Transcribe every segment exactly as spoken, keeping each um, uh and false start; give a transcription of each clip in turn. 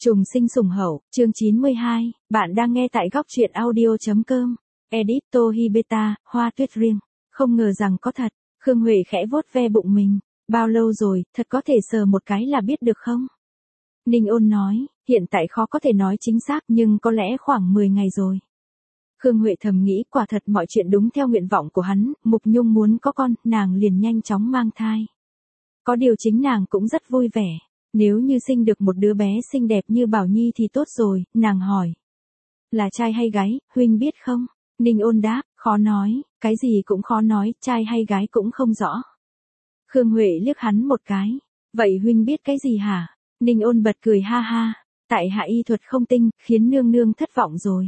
Trùng sinh sủng hậu, chương chín mươi hai, bạn đang nghe tại góc truyện audio.com, edit Tohibeta, hoa tuyết riêng. Không ngờ rằng có thật, Khương Huệ khẽ vuốt ve bụng mình, bao lâu rồi, thật có thể sờ một cái là biết được không? Ninh Ôn nói, hiện tại khó có thể nói chính xác nhưng có lẽ khoảng mười ngày rồi. Khương Huệ thầm nghĩ quả thật mọi chuyện đúng theo nguyện vọng của hắn, Mục Nhung muốn có con, nàng liền nhanh chóng mang thai. Có điều chính nàng cũng rất vui vẻ. Nếu như sinh được một đứa bé xinh đẹp như Bảo Nhi thì tốt rồi, nàng hỏi. Là trai hay gái, huynh biết không? Ninh Ôn đáp, khó nói, cái gì cũng khó nói, trai hay gái cũng không rõ. Khương Huệ liếc hắn một cái. Vậy huynh biết cái gì hả? Ninh Ôn bật cười ha ha, tại hạ y thuật không tinh, khiến nương nương thất vọng rồi.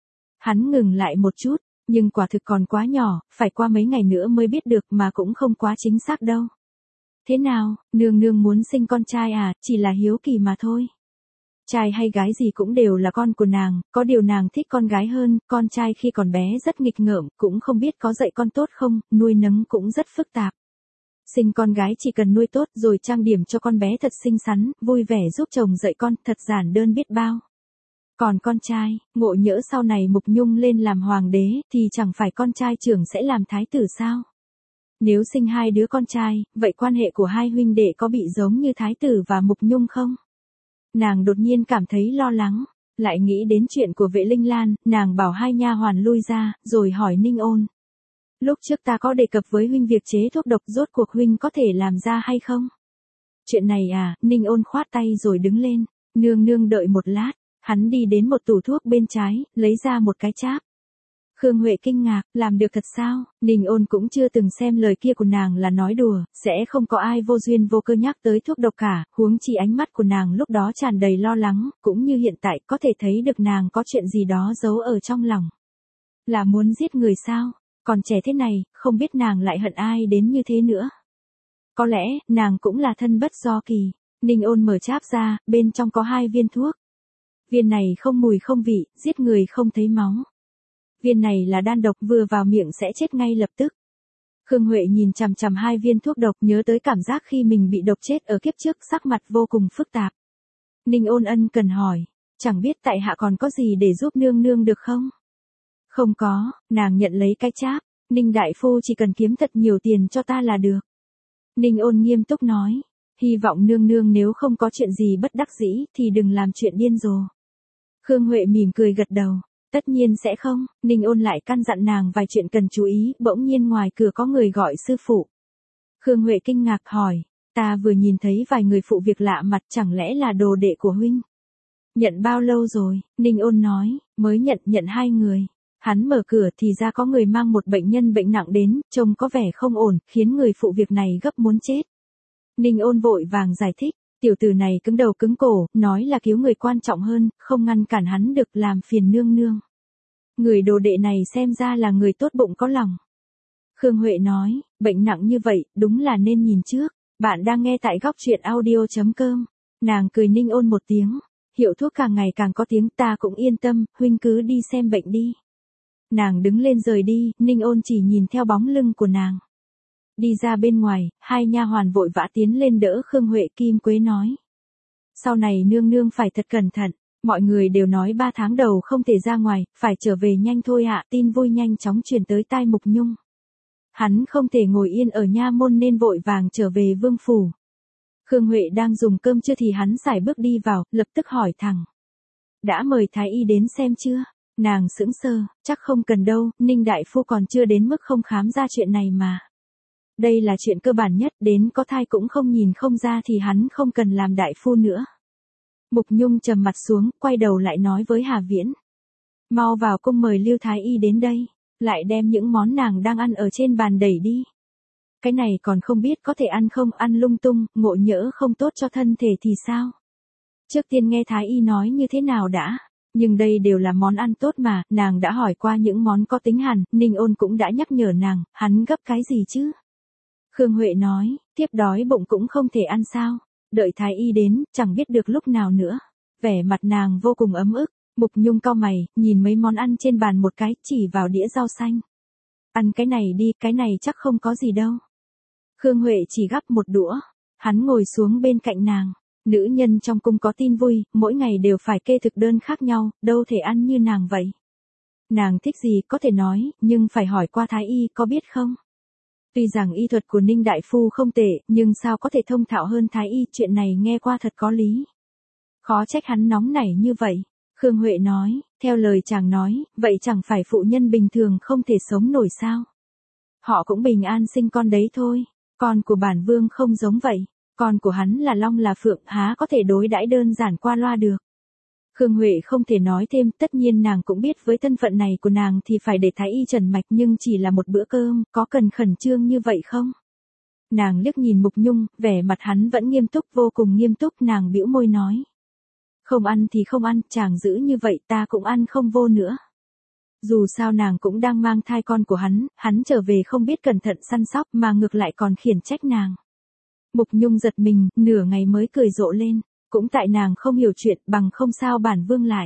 Hắn ngừng lại một chút, nhưng quả thực còn quá nhỏ, phải qua mấy ngày nữa mới biết được mà cũng không quá chính xác đâu. Thế nào, nương nương muốn sinh con trai à, chỉ là hiếu kỳ mà thôi. Trai hay gái gì cũng đều là con của nàng, có điều nàng thích con gái hơn, con trai khi còn bé rất nghịch ngợm, cũng không biết có dạy con tốt không, nuôi nấng cũng rất phức tạp. Sinh con gái chỉ cần nuôi tốt rồi trang điểm cho con bé thật xinh xắn, vui vẻ giúp chồng dạy con, thật giản đơn biết bao. Còn con trai, ngộ nhỡ sau này Mục Nhung lên làm hoàng đế, thì chẳng phải con trai trưởng sẽ làm thái tử sao? Nếu sinh hai đứa con trai, vậy quan hệ của hai huynh đệ có bị giống như thái tử và Mục Nhung không? Nàng đột nhiên cảm thấy lo lắng, lại nghĩ đến chuyện của Vệ Linh Lan, nàng bảo hai nha hoàn lui ra, rồi hỏi Ninh Ôn. Lúc trước ta có đề cập với huynh việc chế thuốc độc, rốt cuộc huynh có thể làm ra hay không? Chuyện này à, Ninh Ôn khoát tay rồi đứng lên, nương nương đợi một lát, hắn đi đến một tủ thuốc bên trái, lấy ra một cái cháp. Khương Huệ kinh ngạc, làm được thật sao? Ninh Ôn cũng chưa từng xem lời kia của nàng là nói đùa, sẽ không có ai vô duyên vô cơ nhắc tới thuốc độc cả, huống chi ánh mắt của nàng lúc đó tràn đầy lo lắng, cũng như hiện tại có thể thấy được nàng có chuyện gì đó giấu ở trong lòng. Là muốn giết người sao? Còn trẻ thế này, không biết nàng lại hận ai đến như thế nữa. Có lẽ, nàng cũng là thân bất do kỳ. Ninh Ôn mở cháp ra, bên trong có hai viên thuốc. Viên này không mùi không vị, giết người không thấy máu. Viên này là đan độc, vừa vào miệng sẽ chết ngay lập tức. Khương Huệ nhìn chằm chằm hai viên thuốc độc, nhớ tới cảm giác khi mình bị độc chết ở kiếp trước, sắc mặt vô cùng phức tạp. Ninh Ôn ân cần hỏi, chẳng biết tại hạ còn có gì để giúp nương nương được không? Không có, nàng nhận lấy cái cháp, Ninh đại phu chỉ cần kiếm thật nhiều tiền cho ta là được. Ninh Ôn nghiêm túc nói, hy vọng nương nương nếu không có chuyện gì bất đắc dĩ thì đừng làm chuyện điên rồ. Khương Huệ mỉm cười gật đầu. Tất nhiên sẽ không, Ninh Ôn lại căn dặn nàng vài chuyện cần chú ý, bỗng nhiên ngoài cửa có người gọi sư phụ. Khương Huệ kinh ngạc hỏi, ta vừa nhìn thấy vài người phụ việc lạ mặt, chẳng lẽ là đồ đệ của huynh? Nhận bao lâu rồi? Ninh Ôn nói, mới nhận, nhận hai người. Hắn mở cửa thì ra có người mang một bệnh nhân bệnh nặng đến, trông có vẻ không ổn, khiến người phụ việc này gấp muốn chết. Ninh Ôn vội vàng giải thích. Tiểu tử này cứng đầu cứng cổ, nói là cứu người quan trọng hơn, không ngăn cản hắn được, làm phiền nương nương. Người đồ đệ này xem ra là người tốt bụng có lòng. Khương Huệ nói, bệnh nặng như vậy, đúng là nên nhìn trước. Bạn đang nghe tại góc truyện audio.com. Nàng cười Ninh Ôn một tiếng. Hiệu thuốc càng ngày càng có tiếng, ta cũng yên tâm, huynh cứ đi xem bệnh đi. Nàng đứng lên rời đi, Ninh Ôn chỉ nhìn theo bóng lưng của nàng. Đi ra bên ngoài, hai nha hoàn vội vã tiến lên đỡ Khương Huệ. Kim Quế nói. Sau này nương nương phải thật cẩn thận, mọi người đều nói ba tháng đầu không thể ra ngoài, phải trở về nhanh thôi ạ. Tin vui nhanh chóng truyền tới tai Mục Nhung. Hắn không thể ngồi yên ở nha môn nên vội vàng trở về vương phủ. Khương Huệ đang dùng cơm trưa thì hắn sải bước đi vào, lập tức hỏi thẳng. Đã mời thái y đến xem chưa? Nàng sững sờ, chắc không cần đâu, Ninh đại phu còn chưa đến mức không khám ra chuyện này mà. Đây là chuyện cơ bản nhất, đến có thai cũng không nhìn không ra thì hắn không cần làm đại phu nữa. Mục Nhung trầm mặt xuống, quay đầu lại nói với Hà Viễn. Mau vào cung mời Lưu Thái Y đến đây, lại đem những món nàng đang ăn ở trên bàn đẩy đi. Cái này còn không biết có thể ăn không, ăn lung tung, ngộ nhỡ không tốt cho thân thể thì sao? Trước tiên nghe Thái Y nói như thế nào đã, nhưng đây đều là món ăn tốt mà, nàng đã hỏi qua những món có tính hàn, Ninh Ôn cũng đã nhắc nhở nàng, hắn gấp cái gì chứ? Khương Huệ nói, tiếp đói bụng cũng không thể ăn sao, đợi thái y đến, chẳng biết được lúc nào nữa. Vẻ mặt nàng vô cùng ấm ức, Mục Nhung cau mày, nhìn mấy món ăn trên bàn một cái, chỉ vào đĩa rau xanh. Ăn cái này đi, cái này chắc không có gì đâu. Khương Huệ chỉ gắp một đũa, hắn ngồi xuống bên cạnh nàng, Nữ nhân trong cung có tin vui, mỗi ngày đều phải kê thực đơn khác nhau, đâu thể ăn như nàng vậy. Nàng thích gì có thể nói, nhưng phải hỏi qua thái y có biết không? Tuy rằng y thuật của Ninh đại phu không tệ, nhưng sao có thể thông thạo hơn thái y, chuyện này nghe qua thật có lý. Khó trách hắn nóng nảy như vậy. Khương Huệ nói, theo lời chàng nói, vậy chẳng phải phụ nhân bình thường không thể sống nổi sao? Họ cũng bình an sinh con đấy thôi, con của bản vương không giống vậy, con của hắn là long là phượng, há có thể đối đãi đơn giản qua loa được. Khương Huệ không thể nói thêm, tất nhiên nàng cũng biết với thân phận này của nàng thì phải để thái y trần mạch, nhưng chỉ là một bữa cơm, có cần khẩn trương như vậy không? Nàng liếc nhìn Mục Nhung, vẻ mặt hắn vẫn nghiêm túc, vô cùng nghiêm túc, nàng bĩu môi nói. Không ăn thì không ăn, chàng giữ như vậy ta cũng ăn không vô nữa. Dù sao nàng cũng đang mang thai con của hắn, hắn trở về không biết cẩn thận săn sóc mà ngược lại còn khiển trách nàng. Mục Nhung giật mình, nửa ngày mới cười rộ lên, cũng tại nàng không hiểu chuyện, bằng không sao bản vương lại.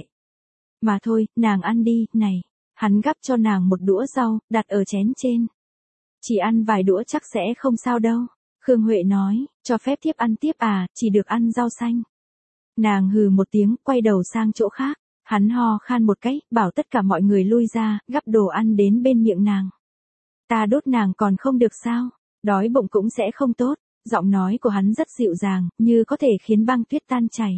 Mà thôi, nàng ăn đi, này, hắn gắp cho nàng một đũa rau, đặt ở chén trên. Chỉ ăn vài đũa chắc sẽ không sao đâu. Khương Huệ nói, cho phép thiếp ăn tiếp à, chỉ được ăn rau xanh. Nàng hừ một tiếng, quay đầu sang chỗ khác, hắn ho khan một cái, bảo tất cả mọi người lui ra, gắp đồ ăn đến bên miệng nàng. Ta đốt nàng còn không được sao, đói bụng cũng sẽ không tốt, giọng nói của hắn rất dịu dàng, như có thể khiến băng tuyết tan chảy.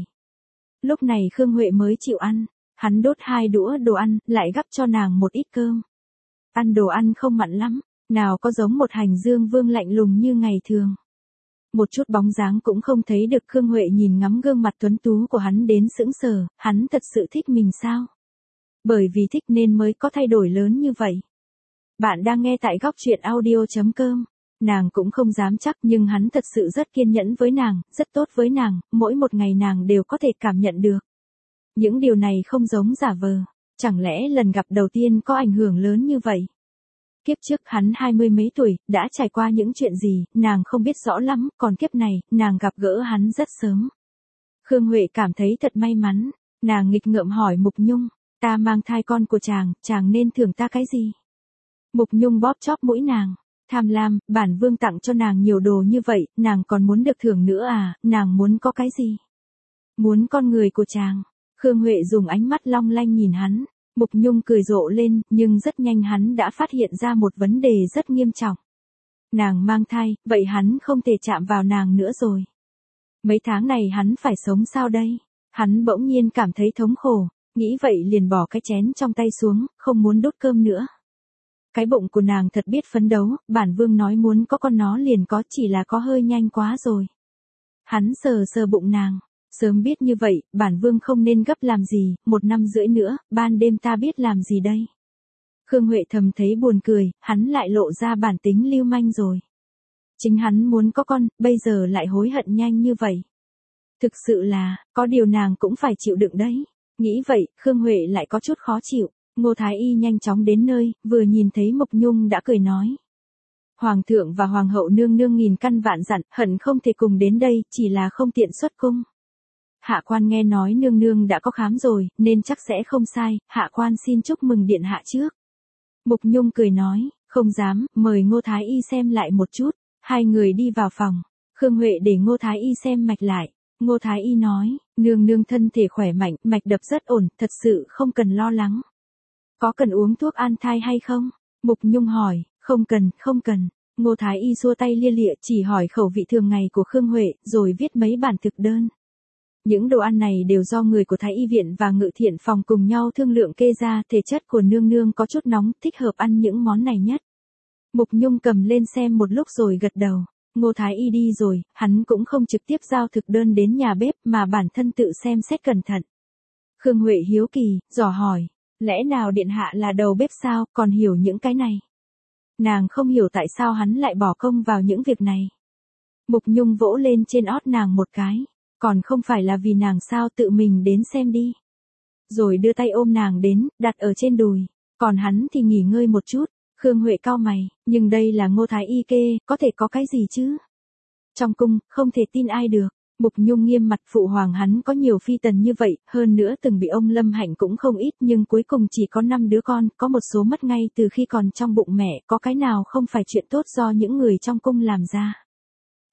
Lúc này Khương Huệ mới chịu ăn, hắn đốt hai đũa đồ ăn, lại gắp cho nàng một ít cơm. Ăn đồ ăn không mặn lắm, nào có giống một hành dương vương lạnh lùng như ngày thường. Một chút bóng dáng cũng không thấy được. Khương Huệ nhìn ngắm gương mặt tuấn tú của hắn đến sững sờ, hắn thật sự thích mình sao? Bởi vì thích nên mới có thay đổi lớn như vậy. Bạn đang nghe tại góc truyện audio chấm com. Nàng cũng không dám chắc nhưng hắn thật sự rất kiên nhẫn với nàng, rất tốt với nàng, mỗi một ngày nàng đều có thể cảm nhận được. Những điều này không giống giả vờ, chẳng lẽ lần gặp đầu tiên có ảnh hưởng lớn như vậy? Kiếp trước hắn hai mươi mấy tuổi, đã trải qua những chuyện gì, nàng không biết rõ lắm, còn kiếp này, nàng gặp gỡ hắn rất sớm. Khương Huệ cảm thấy thật may mắn, nàng nghịch ngợm hỏi Mục Nhung, ta mang thai con của chàng, chàng nên thưởng ta cái gì? Mục Nhung bóp chóp mũi nàng, tham lam, bản vương tặng cho nàng nhiều đồ như vậy, nàng còn muốn được thưởng nữa à, nàng muốn có cái gì? Muốn con người của chàng. Khương Huệ dùng ánh mắt long lanh nhìn hắn. Mục Nhung cười rộ lên, nhưng rất nhanh hắn đã phát hiện ra một vấn đề rất nghiêm trọng. Nàng mang thai, vậy hắn không thể chạm vào nàng nữa rồi. Mấy tháng này hắn phải sống sao đây? Hắn bỗng nhiên cảm thấy thống khổ, nghĩ vậy liền bỏ cái chén trong tay xuống, không muốn đút cơm nữa. Cái bụng của nàng thật biết phấn đấu, bản vương nói muốn có con nó liền có, chỉ là có hơi nhanh quá rồi. Hắn sờ sờ bụng nàng. Sớm biết như vậy, bản vương không nên gấp làm gì, một năm rưỡi nữa, ban đêm ta biết làm gì đây. Khương Huệ thầm thấy buồn cười, hắn lại lộ ra bản tính lưu manh rồi. Chính hắn muốn có con, bây giờ lại hối hận nhanh như vậy. Thực sự là, có điều nàng cũng phải chịu đựng đấy. Nghĩ vậy, Khương Huệ lại có chút khó chịu. Ngô Thái Y nhanh chóng đến nơi, vừa nhìn thấy Mục Nhung đã cười nói. Hoàng thượng và Hoàng hậu nương nương nghìn căn vạn dặn, hận không thể cùng đến đây, chỉ là không tiện xuất cung. Hạ quan nghe nói nương nương đã có khám rồi, nên chắc sẽ không sai, hạ quan xin chúc mừng điện hạ trước. Mục Nhung cười nói, không dám, mời Ngô Thái Y xem lại một chút. Hai người đi vào phòng, Khương Huệ để Ngô Thái Y xem mạch lại. Ngô Thái Y nói, nương nương thân thể khỏe mạnh, mạch đập rất ổn, thật sự không cần lo lắng. Có cần uống thuốc an thai hay không? Mục Nhung hỏi, không cần, không cần. Ngô Thái Y xua tay lia lịa, chỉ hỏi khẩu vị thường ngày của Khương Huệ, rồi viết mấy bản thực đơn. Những đồ ăn này đều do người của Thái Y viện và Ngự Thiện phòng cùng nhau thương lượng kê ra, thể chất của nương nương có chút nóng, thích hợp ăn những món này nhất. Mục Nhung cầm lên xem một lúc rồi gật đầu. Ngô Thái Y đi rồi, hắn cũng không trực tiếp giao thực đơn đến nhà bếp mà bản thân tự xem xét cẩn thận. Khương Huệ hiếu kỳ, dò hỏi, lẽ nào điện hạ là đầu bếp sao, còn hiểu những cái này? Nàng không hiểu tại sao hắn lại bỏ công vào những việc này. Mục Nhung vỗ lên trên ót nàng một cái. Còn không phải là vì nàng sao, tự mình đến xem đi. Rồi đưa tay ôm nàng đến, đặt ở trên đùi. Còn hắn thì nghỉ ngơi một chút. Khương Huệ cau mày, nhưng đây là Ngô Thái Y kê, có thể có cái gì chứ? Trong cung, không thể tin ai được. Mục Nhung nghiêm mặt, phụ hoàng hắn có nhiều phi tần như vậy, hơn nữa từng bị ông Lâm hạnh cũng không ít, nhưng cuối cùng chỉ có năm đứa con, có một số mất ngay từ khi còn trong bụng mẹ, có cái nào không phải chuyện tốt do những người trong cung làm ra.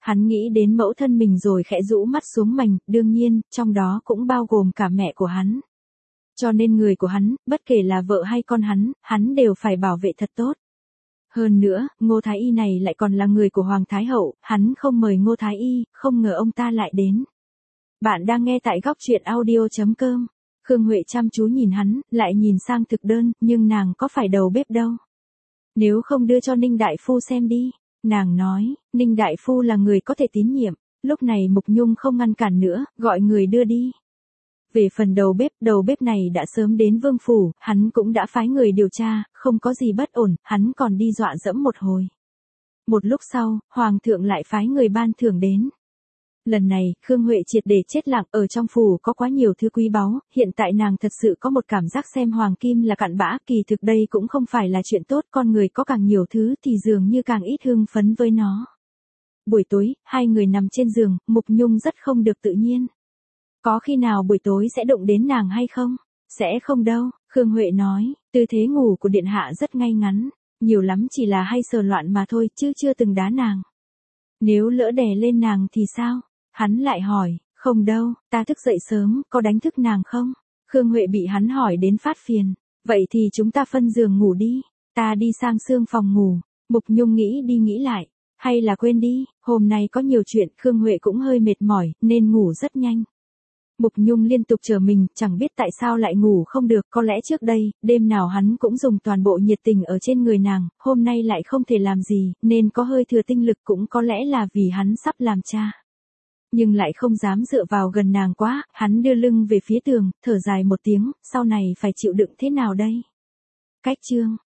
Hắn nghĩ đến mẫu thân mình rồi khẽ rũ mắt xuống mình, đương nhiên, trong đó cũng bao gồm cả mẹ của hắn. Cho nên người của hắn, bất kể là vợ hay con hắn, hắn đều phải bảo vệ thật tốt. Hơn nữa, Ngô Thái Y này lại còn là người của Hoàng Thái Hậu, hắn không mời Ngô Thái Y, không ngờ ông ta lại đến. Bạn đang nghe tại góc truyện audio.com. Khương Huệ chăm chú nhìn hắn, lại nhìn sang thực đơn, nhưng nàng có phải đầu bếp đâu. Nếu không đưa cho Ninh Đại Phu xem đi. Nàng nói, Ninh Đại Phu là người có thể tín nhiệm. Lúc này Mục Nhung không ngăn cản nữa, gọi người đưa đi. Về phần đầu bếp, đầu bếp này đã sớm đến Vương Phủ, hắn cũng đã phái người điều tra, không có gì bất ổn, hắn còn đi dọa dẫm một hồi. Một lúc sau, Hoàng thượng lại phái người ban thưởng đến. Lần này, Khương Huệ triệt để chết lặng, ở trong phủ có quá nhiều thứ quý báu, hiện tại nàng thật sự có một cảm giác xem hoàng kim là cặn bã, kỳ thực đây cũng không phải là chuyện tốt, con người có càng nhiều thứ thì dường như càng ít hưng phấn với nó. Buổi tối, hai người nằm trên giường, Mục Nhung rất không được tự nhiên. Có khi nào buổi tối sẽ động đến nàng hay không? Sẽ không đâu, Khương Huệ nói, tư thế ngủ của điện hạ rất ngay ngắn, nhiều lắm chỉ là hay sờ loạn mà thôi, chứ chưa từng đá nàng. Nếu lỡ đè lên nàng thì sao? Hắn lại hỏi, không đâu, ta thức dậy sớm, có đánh thức nàng không? Khương Huệ bị hắn hỏi đến phát phiền, vậy thì chúng ta phân giường ngủ đi, ta đi sang xương phòng ngủ. Mục Nhung nghĩ đi nghĩ lại, hay là quên đi, hôm nay có nhiều chuyện, Khương Huệ cũng hơi mệt mỏi, nên ngủ rất nhanh. Mục Nhung liên tục chờ mình, chẳng biết tại sao lại ngủ không được, có lẽ trước đây, đêm nào hắn cũng dùng toàn bộ nhiệt tình ở trên người nàng, hôm nay lại không thể làm gì, nên có hơi thừa tinh lực, cũng có lẽ là vì hắn sắp làm cha. Nhưng lại không dám dựa vào gần nàng quá, hắn đưa lưng về phía tường, thở dài một tiếng, sau này phải chịu đựng thế nào đây? Cách chương